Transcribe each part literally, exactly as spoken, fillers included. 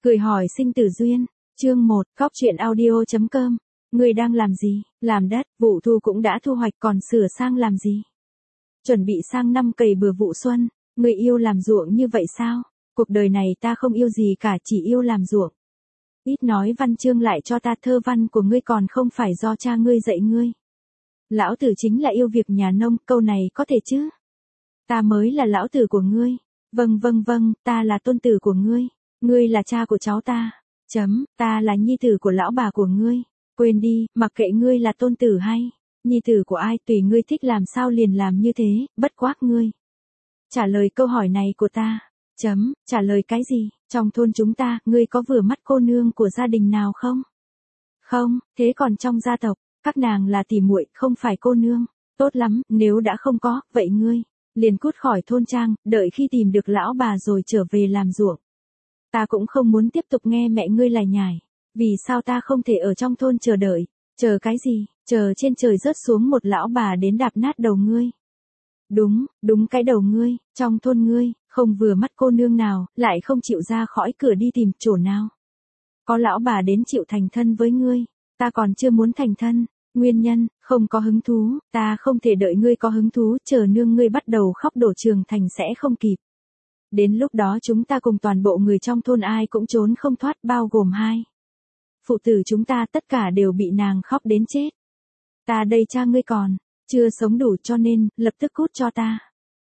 Cười hỏi sinh tử duyên, chương một, cóc truyện audio chấm com. Ngươi đang làm gì? Làm đất, vụ thu cũng đã thu hoạch còn sửa sang làm gì? Chuẩn bị sang năm cày bừa vụ xuân, ngươi yêu làm ruộng như vậy sao? Cuộc đời này ta không yêu gì cả, chỉ yêu làm ruộng. Ít nói văn chương lại cho ta, thơ văn của ngươi còn không phải do cha ngươi dạy ngươi. Lão tử chính là yêu việc nhà nông, câu này có thể chứ? Ta mới là lão tử của ngươi. Vâng vâng vâng, ta là tôn tử của ngươi. Ngươi là cha của cháu ta. Chấm, ta là nhi tử của lão bà của ngươi. Quên đi, mặc kệ ngươi là tôn tử hay nhi tử của ai, tùy ngươi thích làm sao liền làm như thế, bất quát ngươi. Trả lời câu hỏi này của ta. Chấm, trả lời cái gì? Trong thôn chúng ta, ngươi có vừa mắt cô nương của gia đình nào không? Không, thế còn trong gia tộc, các nàng là tỉ muội, không phải cô nương. Tốt lắm, nếu đã không có, vậy ngươi liền cút khỏi thôn trang, đợi khi tìm được lão bà rồi trở về làm ruộng. Ta cũng không muốn tiếp tục nghe mẹ ngươi lải nhải. Vì sao ta không thể ở trong thôn chờ đợi? Chờ cái gì? Chờ trên trời rớt xuống một lão bà đến đạp nát đầu ngươi. Đúng, đúng cái đầu ngươi, trong thôn ngươi, không vừa mắt cô nương nào, lại không chịu ra khỏi cửa đi tìm chỗ nào. Có lão bà đến chịu thành thân với ngươi, ta còn chưa muốn thành thân. Nguyên nhân, không có hứng thú, ta không thể đợi ngươi có hứng thú, chờ nương ngươi bắt đầu khóc đổ trường thành sẽ không kịp. Đến lúc đó chúng ta cùng toàn bộ người trong thôn ai cũng trốn không thoát, bao gồm hai phụ tử chúng ta, tất cả đều bị nàng khóc đến chết. Ta đây cha ngươi còn chưa sống đủ, cho nên lập tức cút cho ta.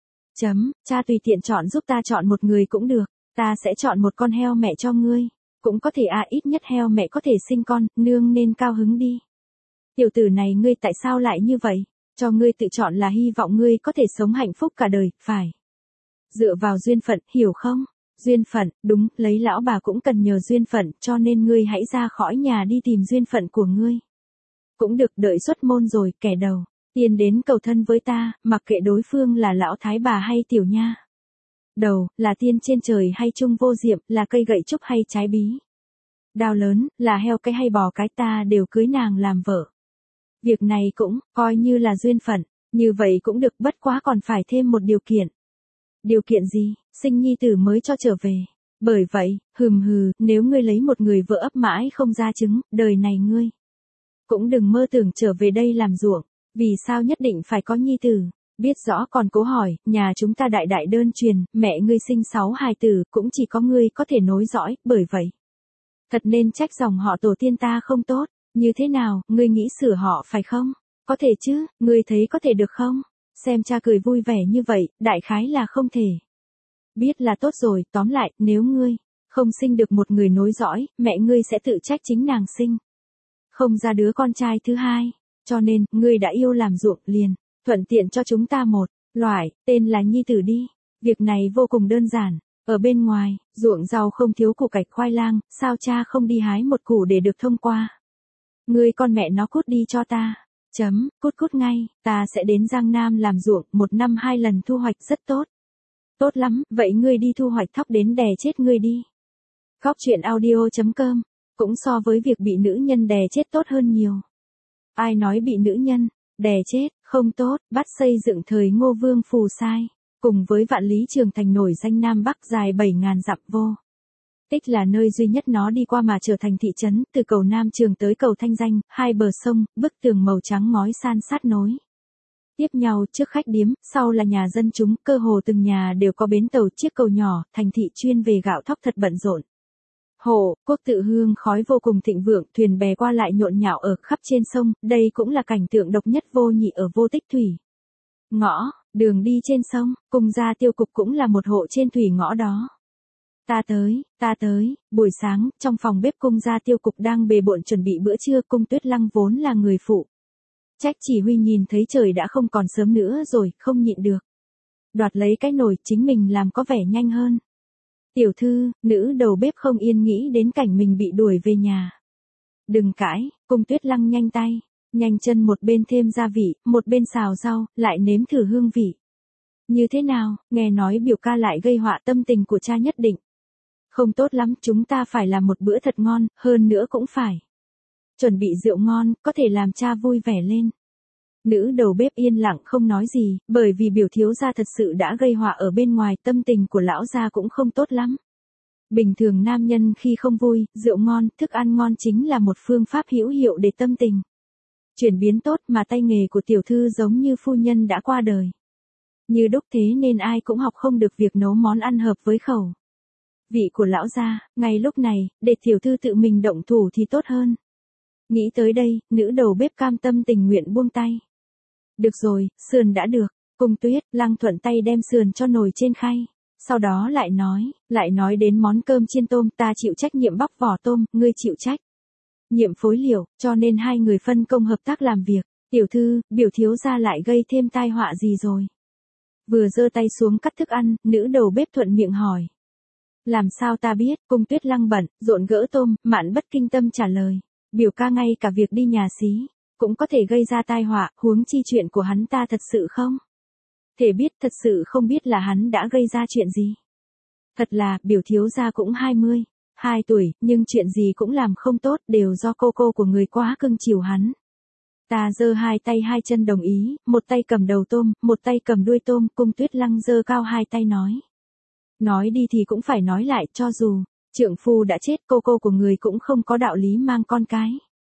Chấm, cha tùy tiện chọn giúp ta chọn một người cũng được, ta sẽ chọn một con heo mẹ cho ngươi. Cũng có thể à, ít nhất heo mẹ có thể sinh con, nương nên cao hứng đi. Tiểu tử này ngươi tại sao lại như vậy? Cho ngươi tự chọn là hy vọng ngươi có thể sống hạnh phúc cả đời, phải dựa vào duyên phận, hiểu không? Duyên phận, đúng, lấy lão bà cũng cần nhờ duyên phận, cho nên ngươi hãy ra khỏi nhà đi tìm duyên phận của ngươi. Cũng được, đợi xuất môn rồi, kẻ đầu tiên đến cầu thân với ta, mặc kệ đối phương là lão thái bà hay tiểu nha đầu, là tiên trên trời hay trung vô diệm, là cây gậy trúc hay trái bí đao lớn, là heo cái hay bò cái, ta đều cưới nàng làm vợ. Việc này cũng coi như là duyên phận, như vậy cũng được, bất quá còn phải thêm một điều kiện. Điều kiện gì? Sinh nhi tử mới cho trở về. Bởi vậy, hừm hừ, nếu ngươi lấy một người vợ ấp mãi không ra trứng, đời này ngươi cũng đừng mơ tưởng trở về đây làm ruộng. Vì sao nhất định phải có nhi tử? Biết rõ còn cố hỏi, nhà chúng ta đại đại đơn truyền, mẹ ngươi sinh sáu hài tử, cũng chỉ có ngươi có thể nối dõi, bởi vậy thật nên trách dòng họ tổ tiên ta không tốt. Như thế nào, ngươi nghĩ sửa họ phải không? Có thể chứ, ngươi thấy có thể được không? Xem cha cười vui vẻ như vậy, đại khái là không thể. Biết là tốt rồi, tóm lại, nếu ngươi không sinh được một người nối dõi, mẹ ngươi sẽ tự trách chính nàng sinh không ra đứa con trai thứ hai. Cho nên, ngươi đã yêu làm ruộng liền, thuận tiện cho chúng ta một loại, tên là nhi tử đi. Việc này vô cùng đơn giản. Ở bên ngoài, ruộng rau không thiếu củ cải khoai lang, sao cha không đi hái một củ để được thông qua? Ngươi con mẹ nó cút đi cho ta. Chấm, cút cút ngay, ta sẽ đến Giang Nam làm ruộng, một năm hai lần thu hoạch rất tốt. Tốt lắm, vậy ngươi đi thu hoạch thóc đến đè chết ngươi đi. Cóc truyện audio chấm com, cũng so với việc bị nữ nhân đè chết tốt hơn nhiều. Ai nói bị nữ nhân đè chết không tốt? Bắt xây dựng thời Ngô Vương Phù Sai, cùng với vạn lý trường thành nổi danh Nam Bắc dài bảy ngàn dặm vô tích, là nơi duy nhất nó đi qua mà trở thành thị trấn. Từ cầu Nam Trường tới cầu Thanh Danh, hai bờ sông, bức tường màu trắng ngói san sát nối tiếp nhau, trước khách điếm, sau là nhà dân chúng, cơ hồ từng nhà đều có bến tàu, chiếc cầu nhỏ, thành thị chuyên về gạo thóc thật bận rộn. Hồ, quốc tự hương khói vô cùng thịnh vượng, thuyền bè qua lại nhộn nhạo ở khắp trên sông, đây cũng là cảnh tượng độc nhất vô nhị ở Vô Tích thủy ngõ. Đường đi trên sông, cung gia tiêu cục cũng là một hộ trên thủy ngõ đó. Ta tới, ta tới, buổi sáng, trong phòng bếp cung gia tiêu cục đang bề bộn chuẩn bị bữa trưa, Cung Tuyết Lăng vốn là người phụ trách chỉ huy, nhìn thấy trời đã không còn sớm nữa rồi, không nhịn được đoạt lấy cái nồi, chính mình làm có vẻ nhanh hơn. Tiểu thư, nữ đầu bếp không yên nghĩ đến cảnh mình bị đuổi về nhà. Đừng cãi, Cung Tuyết Lăng nhanh tay nhanh chân, một bên thêm gia vị, một bên xào rau, lại nếm thử hương vị. Như thế nào, nghe nói biểu ca lại gây họa tâm tình của cha nhất định không tốt lắm, chúng ta phải làm một bữa thật ngon, hơn nữa cũng phải chuẩn bị rượu ngon, có thể làm cha vui vẻ lên. Nữ đầu bếp yên lặng không nói gì, bởi vì biểu thiếu gia thật sự đã gây họa ở bên ngoài, tâm tình của lão gia cũng không tốt lắm. Bình thường nam nhân khi không vui, rượu ngon, thức ăn ngon chính là một phương pháp hữu hiệu để tâm tình chuyển biến tốt, mà tay nghề của tiểu thư giống như phu nhân đã qua đời như đúc, thế nên ai cũng học không được việc nấu món ăn hợp với khẩu vị của lão gia. Ngay lúc này, để tiểu thư tự mình động thủ thì tốt hơn. Nghĩ tới đây, nữ đầu bếp cam tâm tình nguyện buông tay. Được rồi, sườn đã được. Cung Tuyết Lăng thuận tay đem sườn cho nồi trên khay. Sau đó lại nói, lại nói đến món cơm chiên tôm, ta chịu trách nhiệm bóc vỏ tôm, ngươi chịu trách nhiệm phối liệu, cho nên hai người phân công hợp tác làm việc. Tiểu thư, biểu thiếu gia lại gây thêm tai họa gì rồi? Vừa giơ tay xuống cắt thức ăn, nữ đầu bếp thuận miệng hỏi. Làm sao ta biết? Cung Tuyết Lăng bận rộn gỡ tôm, Mạn Bất Kinh Tâm trả lời. Biểu ca ngay cả việc đi nhà xí cũng có thể gây ra tai họa, huống chi chuyện của hắn ta thật sự không thể biết, thật sự không biết là hắn đã gây ra chuyện gì. Thật là, biểu thiếu gia cũng hai mươi hai tuổi, nhưng chuyện gì cũng làm không tốt, đều do cô cô của người quá cưng chiều hắn. Ta giơ hai tay hai chân đồng ý, một tay cầm đầu tôm, một tay cầm đuôi tôm. Cung Tuyết Lăng giơ cao hai tay nói. Nói đi thì cũng phải nói lại, cho dù trượng phu đã chết, cô cô của người cũng không có đạo lý mang con cái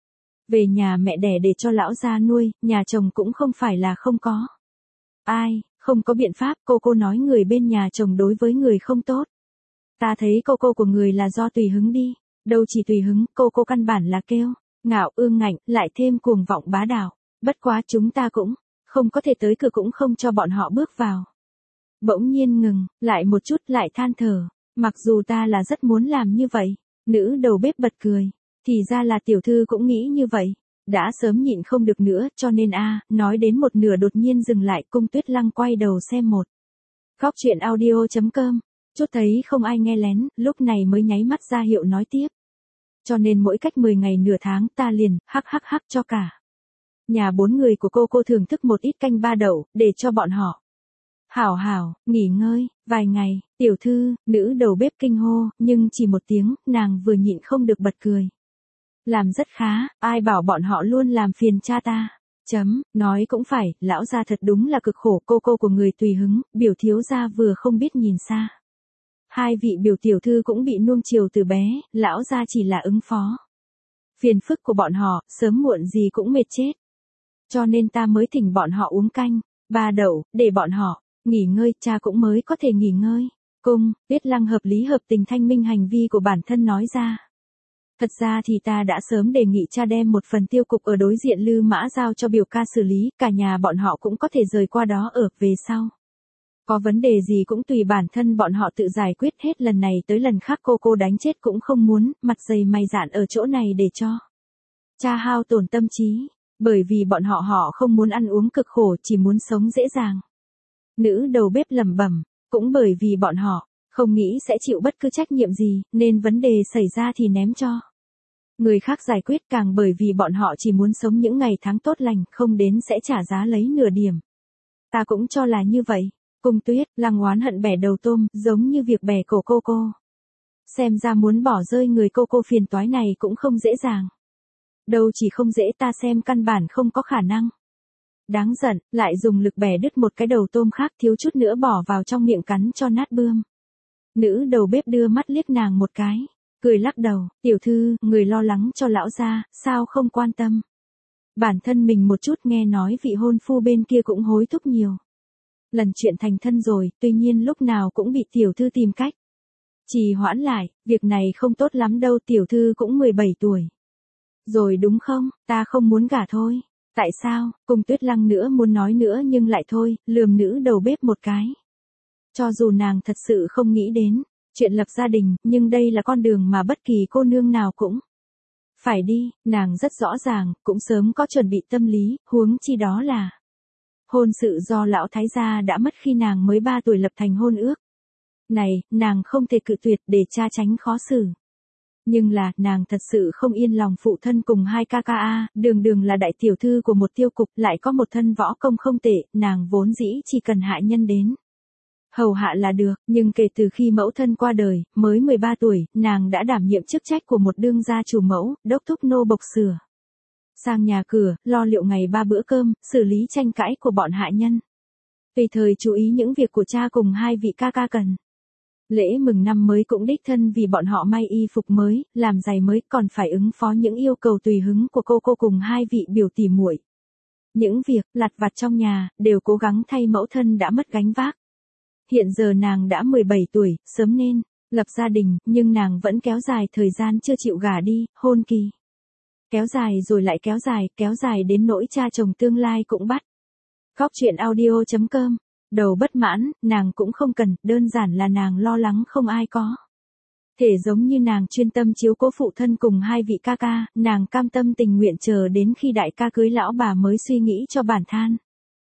về nhà mẹ đẻ để cho lão gia nuôi, nhà chồng cũng không phải là không có. Ai, không có biện pháp, cô cô nói người bên nhà chồng đối với người không tốt. Ta thấy cô cô của người là do tùy hứng đi, đâu chỉ tùy hứng, cô cô căn bản là kêu ngạo ương ngạnh, lại thêm cuồng vọng bá đạo. Bất quá chúng ta cũng không có thể tới cửa, cũng không cho bọn họ bước vào. Bỗng nhiên ngừng, lại một chút, lại than thở. Mặc dù ta là rất muốn làm như vậy. Nữ đầu bếp bật cười. Thì ra là tiểu thư cũng nghĩ như vậy. Đã sớm nhịn không được nữa, cho nên a nói đến một nửa đột nhiên dừng lại. Cung Tuyết Lăng quay đầu xem một góc truyện audio chấm com. Chút thấy không ai nghe lén, lúc này mới nháy mắt ra hiệu nói tiếp. Cho nên mỗi cách mười ngày nửa tháng ta liền, hắc hắc hắc cho cả nhà bốn người của cô cô thưởng thức một ít canh ba đậu, để cho bọn họ hảo hảo, nghỉ ngơi, vài ngày. Tiểu thư, nữ đầu bếp kinh hô, nhưng chỉ một tiếng, nàng vừa nhịn không được bật cười. Làm rất khá, ai bảo bọn họ luôn làm phiền cha ta. Chấm, nói cũng phải, lão gia thật đúng là cực khổ, cô cô của người tùy hứng, biểu thiếu gia vừa không biết nhìn xa. Hai vị biểu tiểu thư cũng bị nuông chiều từ bé, lão gia chỉ là ứng phó phiền phức của bọn họ, sớm muộn gì cũng mệt chết. Cho nên ta mới thỉnh bọn họ uống canh ba đậu, để bọn họ nghỉ ngơi, cha cũng mới có thể nghỉ ngơi. Cung Tuyết Lăng hợp lý hợp tình thanh minh hành vi của bản thân nói ra. Thật ra thì ta đã sớm đề nghị cha đem một phần tiêu cục ở đối diện Lư Mã giao cho biểu ca xử lý, cả nhà bọn họ cũng có thể rời qua đó ở về sau. Có vấn đề gì cũng tùy bản thân bọn họ tự giải quyết, hết lần này tới lần khác cô cô đánh chết cũng không muốn, mặt dày mày dạn ở chỗ này để cho cha hao tổn tâm trí, bởi vì bọn họ họ không muốn ăn uống cực khổ, chỉ muốn sống dễ dàng. Nữ đầu bếp lẩm bẩm, cũng bởi vì bọn họ không nghĩ sẽ chịu bất cứ trách nhiệm gì, nên vấn đề xảy ra thì ném cho người khác giải quyết, càng bởi vì bọn họ chỉ muốn sống những ngày tháng tốt lành, không đến sẽ trả giá lấy nửa điểm. Ta cũng cho là như vậy. Cung Tuyết Lăng oán hận bẻ đầu tôm, giống như việc bẻ cổ cô cô. Xem ra muốn bỏ rơi người cô cô phiền toái này cũng không dễ dàng. Đâu chỉ không dễ, ta xem căn bản không có khả năng. Đáng giận, lại dùng lực bẻ đứt một cái đầu tôm khác, thiếu chút nữa bỏ vào trong miệng cắn cho nát bươm. Nữ đầu bếp đưa mắt liếc nàng một cái, cười lắc đầu, tiểu thư, người lo lắng cho lão gia, sao không quan tâm bản thân mình một chút, nghe nói vị hôn phu bên kia cũng hối thúc nhiều lần chuyện thành thân rồi, tuy nhiên lúc nào cũng bị tiểu thư tìm cách trì hoãn lại, việc này không tốt lắm đâu, tiểu thư cũng mười bảy tuổi rồi đúng không, ta không muốn gả thôi. Tại sao? Cung Tuyết Lăng nữa muốn nói nữa nhưng lại thôi, lườm nữ đầu bếp một cái. Cho dù nàng thật sự không nghĩ đến chuyện lập gia đình, nhưng đây là con đường mà bất kỳ cô nương nào cũng phải đi, nàng rất rõ ràng, cũng sớm có chuẩn bị tâm lý, huống chi đó là hôn sự do lão thái gia đã mất khi nàng mới ba tuổi lập thành hôn ước. Này, nàng không thể cự tuyệt để cha tránh khó xử. Nhưng là, nàng thật sự không yên lòng phụ thân cùng hai ca ca a, đường đường là đại tiểu thư của một tiêu cục, lại có một thân võ công không tệ, nàng vốn dĩ chỉ cần hạ nhân đến hầu hạ là được, nhưng kể từ khi mẫu thân qua đời, mới mười ba tuổi, nàng đã đảm nhiệm chức trách của một đương gia chủ mẫu, đốc thúc nô bộc sửa sang nhà cửa, lo liệu ngày ba bữa cơm, xử lý tranh cãi của bọn hạ nhân. Tùy thời chú ý những việc của cha cùng hai vị ca ca cần Lễ mừng năm mới cũng đích thân vì bọn họ may y phục mới, làm giày mới, còn phải ứng phó những yêu cầu tùy hứng của cô cô cùng hai vị biểu tỷ muội. Những việc lặt vặt trong nhà, đều cố gắng thay mẫu thân đã mất gánh vác. Hiện giờ nàng đã mười bảy tuổi, sớm nên lập gia đình, nhưng nàng vẫn kéo dài thời gian chưa chịu gả đi, hôn kỳ. Kéo dài rồi lại kéo dài, kéo dài đến nỗi cha chồng tương lai cũng bắt. Góc chuyện audio chấm com. Đầu bất mãn, nàng cũng không cần, đơn giản là nàng lo lắng không ai có thể giống như nàng chuyên tâm chiếu cố phụ thân cùng hai vị ca ca, nàng cam tâm tình nguyện chờ đến khi đại ca cưới lão bà mới suy nghĩ cho bản than.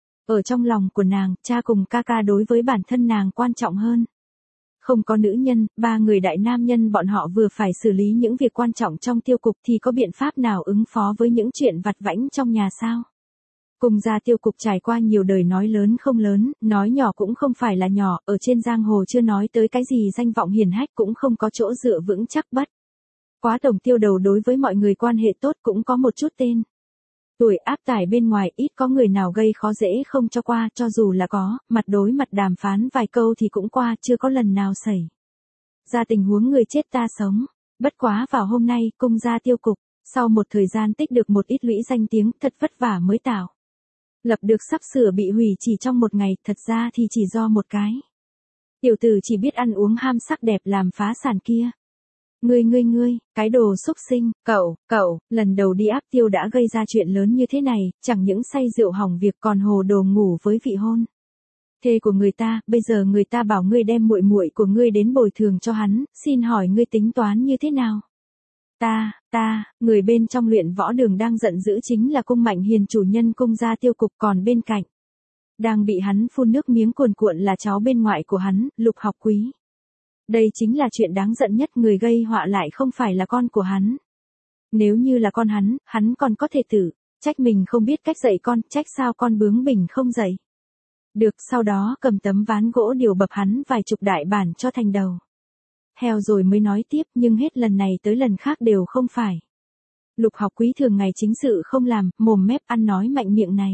Ở trong lòng của nàng, cha cùng ca ca đối với bản thân nàng quan trọng hơn. Không có nữ nhân, ba người đại nam nhân bọn họ vừa phải xử lý những việc quan trọng trong tiêu cục thì có biện pháp nào ứng phó với những chuyện vặt vãnh trong nhà sao? Cung gia tiêu cục trải qua nhiều đời nói lớn không lớn, nói nhỏ cũng không phải là nhỏ, ở trên giang hồ chưa nói tới cái gì danh vọng hiển hách cũng không có chỗ dựa vững chắc bất. Quá tổng tiêu đầu đối với mọi người quan hệ tốt cũng có một chút tên. Tuổi áp tải bên ngoài ít có người nào gây khó dễ không cho qua, cho dù là có, mặt đối mặt đàm phán vài câu thì cũng qua, chưa có lần nào xảy ra tình huống người chết ta sống. Bất quá vào hôm nay, cung gia tiêu cục, sau một thời gian tích được một ít lũy danh tiếng, thật vất vả mới tạo lập được sắp sửa bị hủy chỉ trong một ngày, thật ra thì chỉ do một cái tiểu tử chỉ biết ăn uống ham sắc đẹp làm phá sản kia. Ngươi ngươi ngươi, cái đồ xúc sinh, cậu, cậu, lần đầu đi áp tiêu đã gây ra chuyện lớn như thế này, chẳng những say rượu hỏng việc còn hồ đồ ngủ với vị hôn thê của người ta, bây giờ người ta bảo ngươi đem muội muội của ngươi đến bồi thường cho hắn, xin hỏi ngươi tính toán như thế nào? Ta, ta, người bên trong luyện võ đường đang giận dữ chính là cung Mạnh Hiền chủ nhân cung gia tiêu cục, còn bên cạnh đang bị hắn phun nước miếng cuồn cuộn là cháu bên ngoại của hắn, Lục Học Quý. Đây chính là chuyện đáng giận nhất, người gây họa lại không phải là con của hắn. Nếu như là con hắn, hắn còn có thể tự trách mình không biết cách dạy con, trách sao con bướng bỉnh không dạy được, sau đó cầm tấm ván gỗ điều bập hắn vài chục đại bản cho thành đầu heo rồi mới nói tiếp, nhưng hết lần này tới lần khác đều không phải. Lục Học Quý thường ngày chính sự không làm, mồm mép ăn nói mạnh miệng này.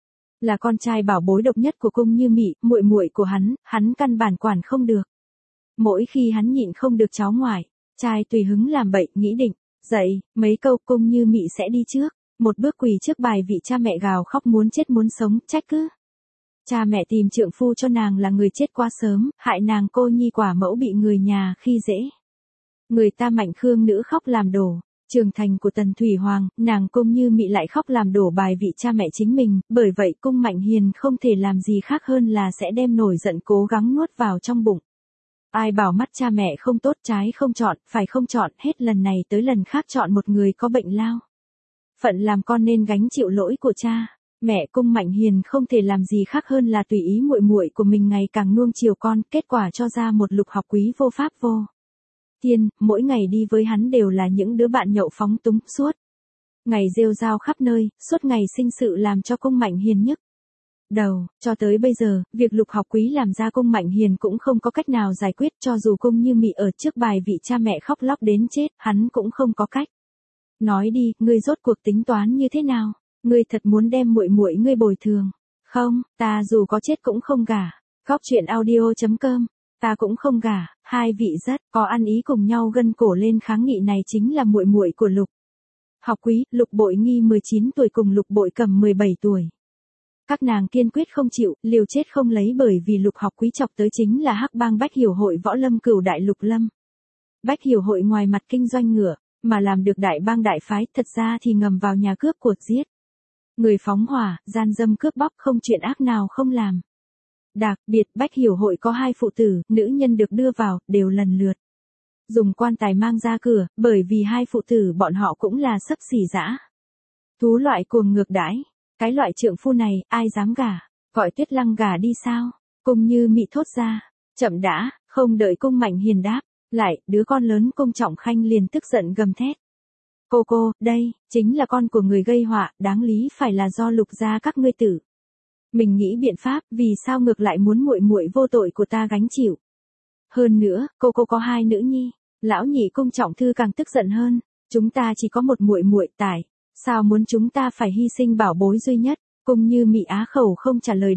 Là con trai bảo bối độc nhất của cung Như Mị, muội muội của hắn, hắn căn bản quản không được. Mỗi khi hắn nhịn không được cháu ngoại, trai tùy hứng làm bậy, nghĩ định, dậy, mấy câu cung Như Mị sẽ đi trước, một bước quỳ trước bài vị cha mẹ gào khóc muốn chết muốn sống, trách cứ. Cha mẹ tìm trượng phu cho nàng là người chết quá sớm, hại nàng cô nhi quả mẫu bị người nhà khi dễ. Người ta Mạnh Khương nữ khóc làm đổ, trưởng thành của Tần Thủy Hoàng, nàng cung Như Mị lại khóc làm đổ bài vị cha mẹ chính mình, bởi vậy cung Mạnh Hiền không thể làm gì khác hơn là sẽ đem nổi giận cố gắng nuốt vào trong bụng. Ai bảo mắt cha mẹ không tốt, trái không chọn, phải không chọn, hết lần này tới lần khác chọn một người có bệnh lao phận làm con nên gánh chịu lỗi của cha. Mẹ cung Mạnh Hiền không thể làm gì khác hơn là tùy ý muội muội của mình ngày càng nuông chiều con, kết quả cho ra một Lục Học Quý vô pháp vô thiên, mỗi ngày đi với hắn đều là những đứa bạn nhậu phóng túng, suốt ngày rêu rao khắp nơi, suốt ngày sinh sự làm cho cung Mạnh Hiền nhức đầu. Cho tới bây giờ, việc Lục Học Quý làm ra cung Mạnh Hiền cũng không có cách nào giải quyết, cho dù cung Như Mị ở trước bài vị cha mẹ khóc lóc đến chết, hắn cũng không có cách. Nói đi, ngươi rốt cuộc tính toán như thế nào? Ngươi thật muốn đem muội muội ngươi bồi thường? Không, ta dù có chết cũng không gả. Góc chuyện audio chấm com. Ta cũng không gả. Hai vị rất có ăn ý cùng nhau gân cổ lên kháng nghị này chính là muội muội của Lục Học Quý, Lục Bội Nghi mười chín tuổi cùng Lục Bội Cầm mười bảy tuổi. Các nàng kiên quyết không chịu, liều chết không lấy, bởi vì Lục Học Quý chọc tới chính là hắc bang Bách Hiểu Hội võ lâm cửu đại Lục Lâm. Bách Hiểu Hội ngoài mặt kinh doanh ngựa, mà làm được đại bang đại phái, thật ra thì ngầm vào nhà cướp cuộc giết người, phóng hỏa, gian dâm cướp bóc, không chuyện ác nào không làm. Đặc biệt Bách Hiểu Hội có hai phụ tử, nữ nhân được đưa vào, đều lần lượt dùng quan tài mang ra cửa, bởi vì hai phụ tử bọn họ cũng là xấp xỉ dã thú loại cuồng ngược đãi. Cái loại trượng phu này, ai dám gả? Gọi Tuyết Lăng gả đi sao? Cung Như Mị thốt ra. Chậm đã, không đợi cung Mạnh Hiền đáp lại, đứa con lớn cung Trọng Khanh liền tức giận gầm thét. Cô cô, đây, chính là con của người gây họa, đáng lý phải là do Lục gia các ngươi tử mình nghĩ biện pháp, vì sao ngược lại muốn muội muội vô tội của ta gánh chịu? Hơn nữa, cô cô có hai nữ nhi. Lão nhị cung Trọng Thư càng tức giận hơn, chúng ta chỉ có một muội muội, tại sao muốn chúng ta phải hy sinh bảo bối duy nhất? Cung Như Mị á khẩu không trả lời được.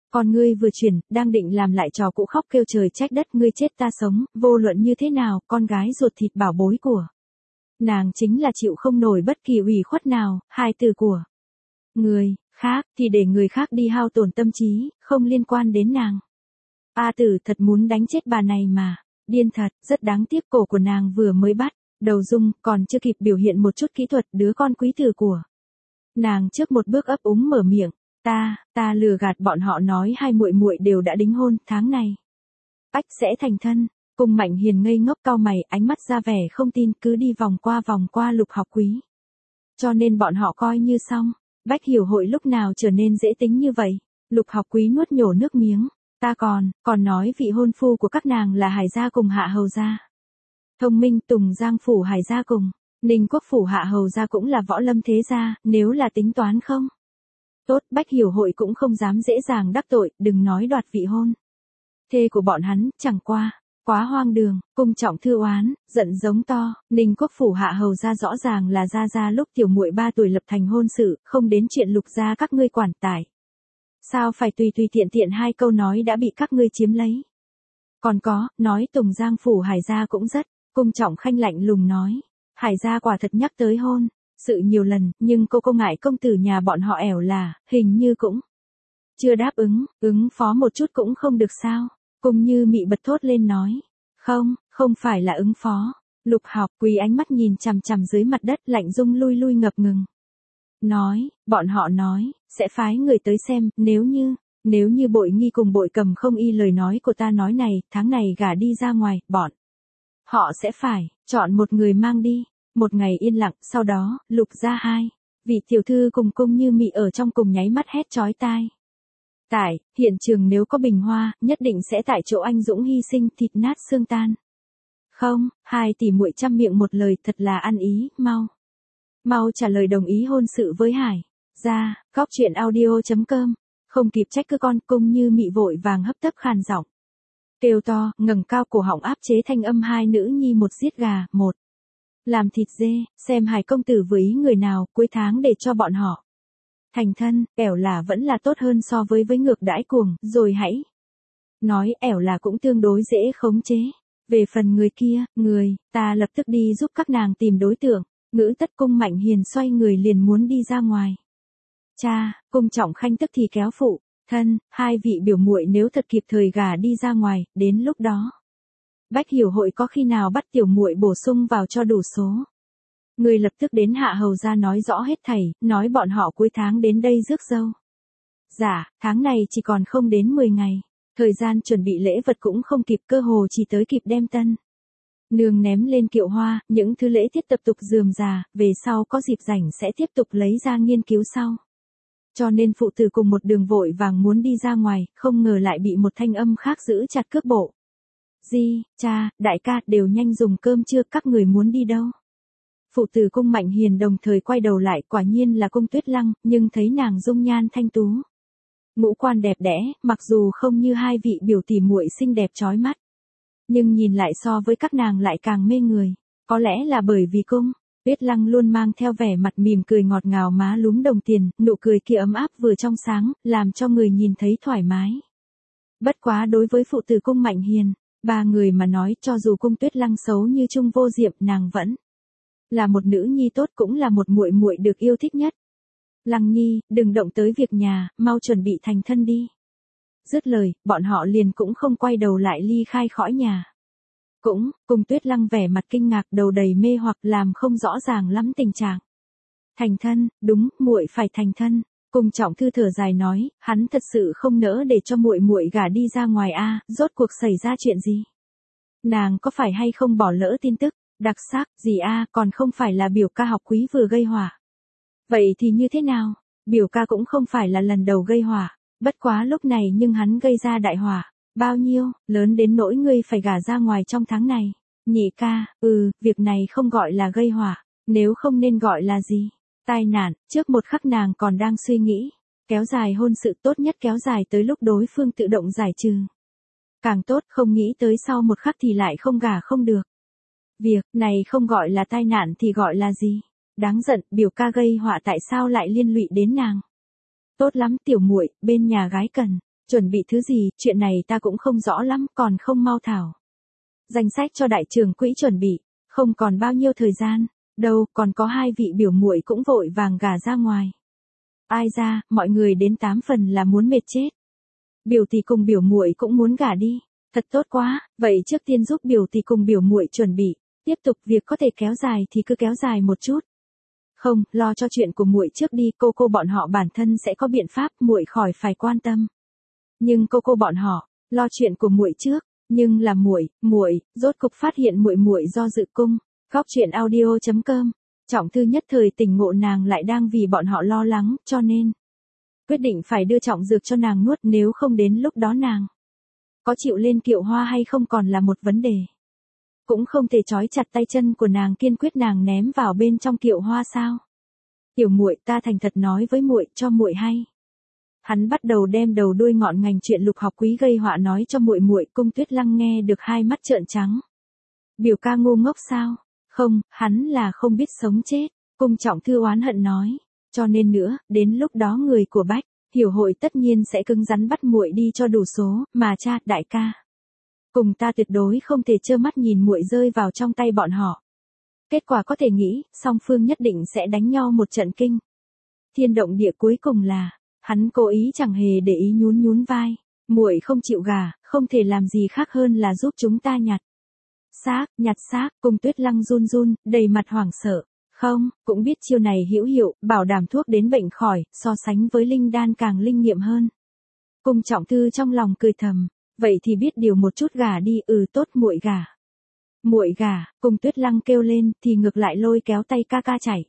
Còn ngươi vừa chuyển, đang định làm lại trò cũ khóc kêu trời trách đất, ngươi chết ta sống, vô luận như thế nào, con gái ruột thịt bảo bối của nàng chính là chịu không nổi bất kỳ ủy khuất nào, hai từ của người khác thì để người khác đi hao tổn tâm trí, không liên quan đến nàng. A Tử thật muốn đánh chết bà này mà, điên thật, rất đáng tiếc, cổ của nàng vừa mới bắt đầu rung, còn chưa kịp biểu hiện một chút kỹ thuật, đứa con quý tử của nàng trước một bước ấp úng mở miệng, ta, ta lừa gạt bọn họ nói hai muội muội đều đã đính hôn, tháng này ách sẽ thành thân. Cung Mạnh Hiền ngây ngốc cau mày, ánh mắt ra vẻ không tin, cứ đi vòng qua vòng qua Lục Học Quý. Cho nên bọn họ coi như xong. Bách Hiểu Hội lúc nào trở nên dễ tính như vậy? Lục Học Quý nuốt nhổ nước miếng. Ta còn, còn nói vị hôn phu của các nàng là Hải gia cùng Hạ Hầu gia. Thông Minh Tùng Giang phủ Hải gia cùng Ninh Quốc phủ Hạ Hầu gia cũng là võ lâm thế gia, nếu là tính toán không? Tốt, Bách Hiểu Hội cũng không dám dễ dàng đắc tội, đừng nói đoạt vị hôn thê của bọn hắn, chẳng qua quá hoang đường. Cung Trọng Thư oán, giận giống to, Ninh Quốc phủ Hạ Hầu gia rõ ràng là gia gia lúc tiểu muội ba tuổi lập thành hôn sự, không đến chuyện Lục gia các ngươi quản tải. Sao phải tùy tùy tiện tiện hai câu nói đã bị các ngươi chiếm lấy? Còn có, nói Tùng Giang phủ Hải gia cũng rất, Cung Trọng Khanh lạnh lùng nói, Hải gia quả thật nhắc tới hôn sự nhiều lần, nhưng cô cô ngại công tử nhà bọn họ ẻo là, hình như cũng chưa đáp ứng, ứng phó một chút cũng không được sao? Cung Như Mị bật thốt lên nói, không, không phải là ứng phó. Lục Học Quý ánh mắt nhìn chằm chằm dưới mặt đất, lạnh rung lui lui ngập ngừng. Nói, bọn họ nói, sẽ phái người tới xem, nếu như, nếu như Bội Nghi cùng Bội Cầm không y lời nói của ta nói này, tháng này gả đi ra ngoài, bọn họ sẽ phải chọn một người mang đi. Một ngày yên lặng, sau đó, Lục gia hai vị tiểu thư cùng Cung Như Mị ở trong cùng nháy mắt hét chói tai. Tại hiện trường nếu có bình hoa, nhất định sẽ tại chỗ anh dũng hy sinh, thịt nát xương tan. Không, hai tỷ muội trăm miệng một lời, thật là ăn ý, mau. Mau trả lời đồng ý hôn sự với Hải gia. Góc truyện audio chấm com. Không kịp trách cứ con, Cung Như Mị vội vàng hấp tấp khàn giọng kêu to, ngẩng cao cổ họng áp chế thanh âm hai nữ nhi, một giết gà, một làm thịt dê, xem Hải công tử với ý người nào, cuối tháng để cho bọn họ thành thân. Ẻo là vẫn là tốt hơn so với với ngược đãi cuồng, rồi hãy nói ẻo là cũng tương đối dễ khống chế. Về phần người kia, người, ta lập tức đi giúp các nàng tìm đối tượng. Ngữ tất. Cung Mạnh Hiền xoay người liền muốn đi ra ngoài. Cha, Cung Trọng Khanh tức thì kéo phụ thân, hai vị biểu muội nếu thật kịp thời gả đi ra ngoài, đến lúc đó Bách Hiểu Hội có khi nào bắt tiểu muội bổ sung vào cho đủ số. Người lập tức đến Hạ Hầu gia nói rõ hết thảy, nói bọn họ cuối tháng đến đây rước dâu. Dạ, tháng này chỉ còn không đến mười ngày. Thời gian chuẩn bị lễ vật cũng không kịp, cơ hồ chỉ tới kịp đem tân nương ném lên kiệu hoa, những thứ lễ tiết tập tục rườm rà, về sau có dịp rảnh sẽ tiếp tục lấy ra nghiên cứu sau. Cho nên phụ tử cùng một đường vội vàng muốn đi ra ngoài, không ngờ lại bị một thanh âm khác giữ chặt cước bộ. Di, cha, đại ca, đều nhanh dùng cơm chưa, các người muốn đi đâu? Phụ tử Cung Mạnh Hiền đồng thời quay đầu lại, quả nhiên là Cung Tuyết Lăng, nhưng thấy nàng dung nhan thanh tú, ngũ quan đẹp đẽ, mặc dù không như hai vị biểu tỷ muội xinh đẹp chói mắt, nhưng nhìn lại so với các nàng lại càng mê người. Có lẽ là bởi vì Cung Tuyết Lăng luôn mang theo vẻ mặt mỉm cười ngọt ngào, má lúm đồng tiền, nụ cười kia ấm áp vừa trong sáng, làm cho người nhìn thấy thoải mái. Bất quá đối với phụ tử Cung Mạnh Hiền, ba người mà nói, cho dù Cung Tuyết Lăng xấu như Trung Vô Diệm, nàng vẫn là một nữ nhi tốt, cũng là một muội muội được yêu thích nhất. Lăng nhi, đừng động tới việc nhà, mau chuẩn bị thành thân đi. Dứt lời, bọn họ liền cũng không quay đầu lại ly khai khỏi nhà. Cũng, Cung Tuyết Lăng vẻ mặt kinh ngạc, đầu đầy mê hoặc, làm không rõ ràng lắm tình trạng. Thành thân, đúng, muội phải thành thân. Cung Trọng Thư thở dài nói, hắn thật sự không nỡ để cho muội muội gả đi ra ngoài a, rốt cuộc xảy ra chuyện gì? Nàng có phải hay không bỏ lỡ tin tức đặc sắc gì a, còn không phải là biểu ca Học Quý vừa gây họa. Vậy thì như thế nào? Biểu ca cũng không phải là lần đầu gây họa, bất quá lúc này nhưng hắn gây ra đại họa. Bao nhiêu, lớn đến nỗi ngươi phải gả ra ngoài trong tháng này. Nhị ca, ừ, việc này không gọi là gây họa, nếu không nên gọi là gì? Tai nạn. Trước một khắc nàng còn đang suy nghĩ, kéo dài hôn sự, tốt nhất kéo dài tới lúc đối phương tự động giải trừ. Càng tốt, không nghĩ tới sau một khắc thì lại không gả không được. Việc này không gọi là tai nạn thì gọi là gì? Đáng giận, biểu ca gây họa tại sao lại liên lụy đến nàng? Tốt lắm tiểu muội, bên nhà gái cần Chuẩn bị thứ gì, chuyện này ta cũng không rõ lắm, còn không mau thảo. Danh sách cho đại trưởng quỹ chuẩn bị, không còn bao nhiêu thời gian, đâu, còn có hai vị biểu muội cũng vội vàng gả ra ngoài. Ai ra, mọi người đến tám phần là muốn mệt chết. Biểu tỷ cùng biểu muội cũng muốn gả đi, thật tốt quá, vậy trước tiên giúp biểu tỷ cùng biểu muội chuẩn bị, tiếp tục việc có thể kéo dài thì cứ kéo dài một chút. Không, lo cho chuyện của muội trước đi, cô cô bọn họ bản thân sẽ có biện pháp, muội khỏi phải quan tâm. Nhưng cô cô bọn họ, lo chuyện của muội trước, nhưng là muội, muội, rốt cục phát hiện muội muội do dự cung. Góc truyện audio chấm com. Trọng Thư nhất thời tỉnh ngộ nàng lại đang vì bọn họ lo lắng, cho nên quyết định phải đưa Trọng Dược cho nàng nuốt, nếu không đến lúc đó nàng có chịu lên kiệu hoa hay không còn là một vấn đề. Cũng không thể trói chặt tay chân của nàng, kiên quyết nàng ném vào bên trong kiệu hoa sao? Tiểu muội, ta thành thật nói với muội, cho muội hay. Hắn bắt đầu đem đầu đuôi ngọn ngành chuyện Lục Học Quý gây họa nói cho muội muội. Cung Tuyết Lăng nghe được hai mắt trợn trắng. Biểu ca ngu ngốc sao? Không, hắn là không biết sống chết. Cung Trọng Thư oán hận nói, cho nên nữa, đến lúc đó người của Bách Hiểu hội tất nhiên sẽ cứng rắn bắt muội đi cho đủ số, mà cha, đại ca, cùng ta tuyệt đối không thể trơ mắt nhìn muội rơi vào trong tay bọn họ. Kết quả có thể nghĩ, song phương nhất định sẽ đánh nhau một trận kinh thiên động địa, cuối cùng là hắn cố ý chẳng hề để ý nhún nhún vai, muội không chịu gả, không thể làm gì khác hơn là giúp chúng ta nhặt xác, nhặt xác. Cung Tuyết Lăng run run, đầy mặt hoảng sợ. Không, cũng biết chiêu này hữu hiệu, bảo đảm thuốc đến bệnh khỏi, so sánh với linh đan càng linh nghiệm hơn. Cung Trọng Thư trong lòng cười thầm, vậy thì biết điều một chút, gả đi. Ừ tốt, muội gả. Muội gả. Cung Tuyết Lăng kêu lên, thì ngược lại lôi kéo tay ca ca chạy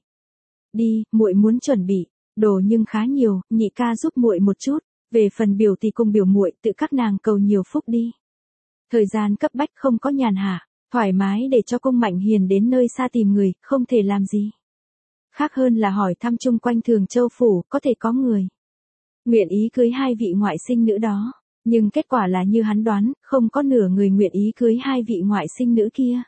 đi. Muội muốn chuẩn bị đồ nhưng khá nhiều, nhị ca giúp muội một chút, về phần biểu thì cùng biểu muội tự các nàng cầu nhiều phúc đi. Thời gian cấp bách, không có nhàn hạ thoải mái để cho Cung Mạnh Hiền đến nơi xa tìm người, không thể làm gì khác hơn là hỏi thăm chung quanh Thường Châu phủ, có thể có người nguyện ý cưới hai vị ngoại sinh nữ đó. Nhưng kết quả là như hắn đoán, không có nửa người nguyện ý cưới hai vị ngoại sinh nữ kia.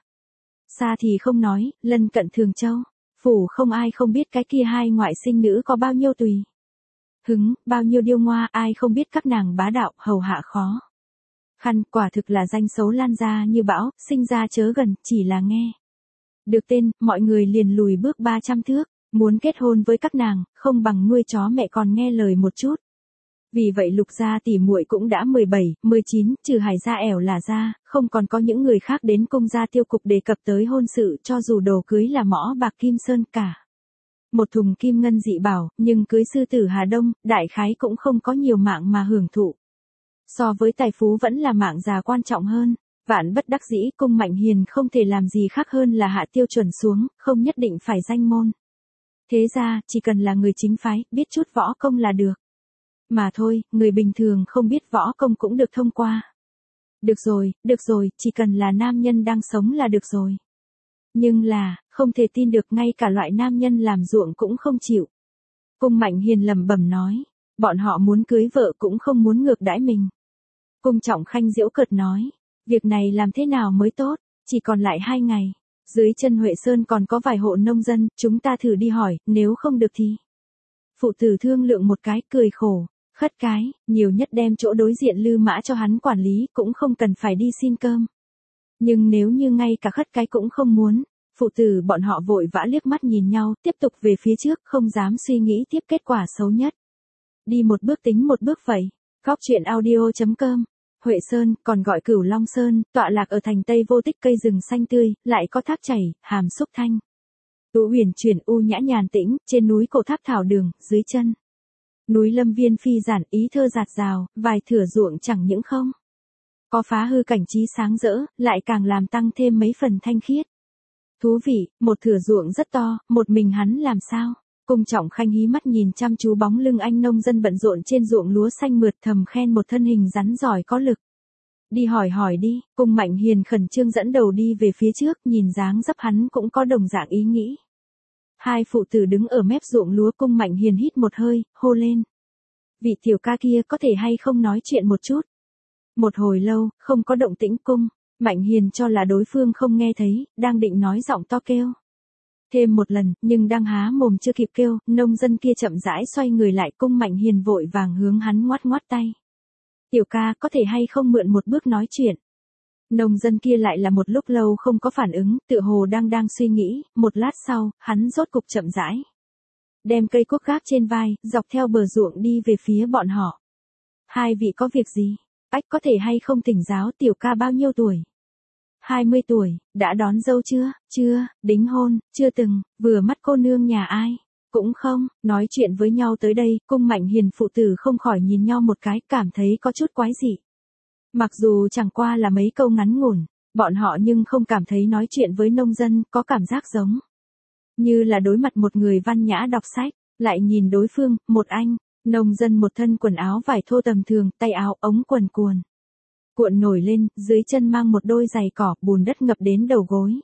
Xa thì không nói, lân cận Thường Châu phủ không ai không biết cái kia hai ngoại sinh nữ có bao nhiêu tùy hứng, bao nhiêu điêu ngoa, ai không biết các nàng bá đạo, hầu hạ khó khăn, quả thực là danh xấu lan ra như bão, sinh ra chớ gần, chỉ là nghe được tên, mọi người liền lùi bước ba trăm thước, muốn kết hôn với các nàng, không bằng nuôi chó mẹ còn nghe lời một chút. Vì vậy Lục gia tỷ muội cũng đã mười bảy, mười chín, trừ Hải gia ẻo là ra, không còn có những người khác đến Cung gia tiêu cục đề cập tới hôn sự, cho dù đồ cưới là mõ bạc kim sơn cả một thùng kim ngân dị bảo, nhưng cưới sư tử Hà Đông, đại khái cũng không có nhiều mạng mà hưởng thụ. So với tài phú vẫn là mạng già quan trọng hơn. Vạn bất đắc dĩ, Cung Mạnh Hiền không thể làm gì khác hơn là hạ tiêu chuẩn xuống, không nhất định phải danh môn thế ra, chỉ cần là người chính phái, biết chút võ công là được. Mà thôi, người bình thường không biết võ công cũng được thông qua. Được rồi, được rồi, chỉ cần là nam nhân đang sống là được rồi. Nhưng là, không thể tin được, ngay cả loại nam nhân làm ruộng cũng không chịu. Cung Mạnh Hiền lẩm bẩm nói, bọn họ muốn cưới vợ cũng không muốn ngược đãi mình. Cung Trọng Khanh giễu cợt nói, việc này làm thế nào mới tốt, chỉ còn lại hai ngày. Dưới chân Huệ Sơn còn có vài hộ nông dân, chúng ta thử đi hỏi, nếu không được thì. Phụ tử thương lượng một cái, cười khổ, khất cái, nhiều nhất đem chỗ đối diện Lư Mã cho hắn quản lý, cũng không cần phải đi xin cơm. Nhưng nếu như ngay cả khất cái cũng không muốn, phụ tử bọn họ vội vã liếc mắt nhìn nhau, tiếp tục về phía trước, không dám suy nghĩ tiếp kết quả xấu nhất. Đi một bước tính một bước vậy. Góc truyện audio chấm com. Huệ Sơn, còn gọi Cửu Long Sơn, tọa lạc ở thành Tây vô tích, cây rừng xanh tươi, lại có thác chảy, hàm xúc thanh u huyền chuyển, u nhã nhàn tĩnh, trên núi cổ tháp thảo đường, dưới chân núi lâm viên phi giản, ý thơ dạt dào, vài thửa ruộng chẳng những không có phá hư cảnh trí sáng rỡ, lại càng làm tăng thêm mấy phần thanh khiết. Thú vị, một thửa ruộng rất to, một mình hắn làm sao? Cung Trọng Khanh hí mắt nhìn chăm chú bóng lưng anh nông dân bận rộn trên ruộng lúa xanh mượt, thầm khen một thân hình rắn giỏi có lực. Đi hỏi hỏi đi. Cung Mạnh Hiền khẩn trương dẫn đầu đi về phía trước, nhìn dáng dấp hắn cũng có đồng dạng ý nghĩ. Hai phụ tử đứng ở mép ruộng lúa, Cung Mạnh Hiền hít một hơi, hô lên. Vị tiểu ca kia có thể hay không nói chuyện một chút. Một hồi lâu, không có động tĩnh. Cung Mạnh Hiền cho là đối phương không nghe thấy, đang định nói giọng to kêu thêm một lần, nhưng đang há mồm chưa kịp kêu, nông dân kia chậm rãi xoay người lại. Cung Mạnh Hiền vội vàng hướng hắn ngoắt ngoắt tay. Tiểu ca có thể hay không mượn một bước nói chuyện. Nông dân kia lại là một lúc lâu không có phản ứng, tựa hồ đang đang suy nghĩ, một lát sau, hắn rốt cục chậm rãi. Đem cây cuốc gác trên vai, dọc theo bờ ruộng đi về phía bọn họ. Hai vị có việc gì? Ách có thể hay không thỉnh giáo tiểu ca bao nhiêu tuổi? hai mươi tuổi, đã đón dâu chưa? Chưa, đính hôn, chưa từng, vừa mắt cô nương nhà ai? Cũng không, nói chuyện với nhau tới đây, Cung Mạnh Hiền phụ tử không khỏi nhìn nhau một cái, cảm thấy có chút quái dị. Mặc dù chẳng qua là mấy câu ngắn ngủn, bọn họ nhưng không cảm thấy nói chuyện với nông dân có cảm giác giống như là đối mặt một người văn nhã đọc sách, lại nhìn đối phương, một anh, nông dân một thân quần áo vải thô tầm thường, tay áo ống quần cuồn cuộn nổi lên, dưới chân mang một đôi giày cỏ, bùn đất ngập đến đầu gối.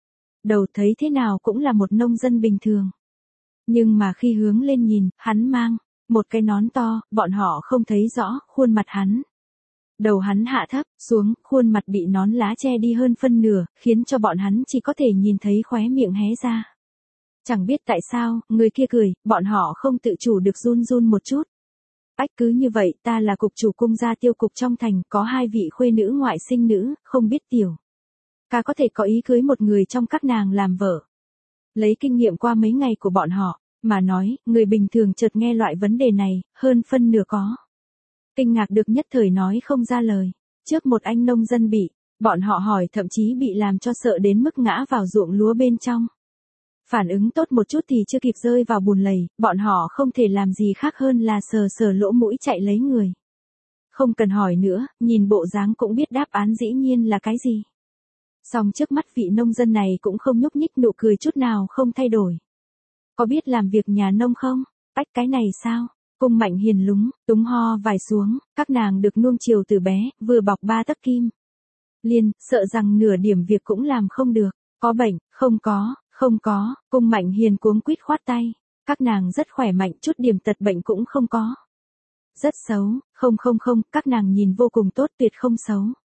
Đầu thấy thế nào cũng là một nông dân bình thường. Nhưng mà khi hướng lên nhìn, hắn mang một cái nón to, bọn họ không thấy rõ khuôn mặt hắn. Đầu hắn hạ thấp xuống, khuôn mặt bị nón lá che đi hơn phân nửa, khiến cho bọn hắn chỉ có thể nhìn thấy khóe miệng hé ra. Chẳng biết tại sao, người kia cười, bọn họ không tự chủ được run run một chút. Ách cứ như vậy, ta là cục chủ cung gia Tiêu cục trong thành, có hai vị khuê nữ ngoại sinh nữ, không biết tiểu ca có thể có ý cưới một người trong các nàng làm vợ. Lấy kinh nghiệm qua mấy ngày của bọn họ, mà nói, người bình thường chợt nghe loại vấn đề này, hơn phân nửa có kinh ngạc được nhất thời nói không ra lời. Trước một anh nông dân bị, bọn họ hỏi thậm chí bị làm cho sợ đến mức ngã vào ruộng lúa bên trong. Phản ứng tốt một chút thì chưa kịp rơi vào bùn lầy, bọn họ không thể làm gì khác hơn là sờ sờ lỗ mũi chạy lấy người. Không cần hỏi nữa, nhìn bộ dáng cũng biết đáp án dĩ nhiên là cái gì. Song trước mắt vị nông dân này cũng không nhúc nhích, nụ cười chút nào không thay đổi. Có biết làm việc nhà nông không? Ách cái này sao? Cung Mạnh Hiền lúng túng ho vài xuống, các nàng được nuông chiều từ bé, vừa bọc ba tấc kim liên, sợ rằng nửa điểm việc cũng làm không được. Có bệnh, không có, không có, Cung Mạnh Hiền cuống quýt khoát tay. Các nàng rất khỏe mạnh, chút điểm tật bệnh cũng không có. Rất xấu, không không không, các nàng nhìn vô cùng tốt, tuyệt không xấu.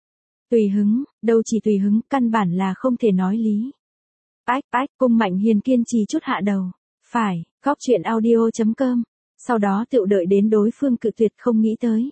Tùy hứng, đâu chỉ tùy hứng, căn bản là không thể nói lý. Ách, ách, Cung Mạnh Hiền kiên trì chút hạ đầu. Phải, Cóc Truyện Audio chấm com. Sau đó tự đợi đến đối phương cự tuyệt, không nghĩ tới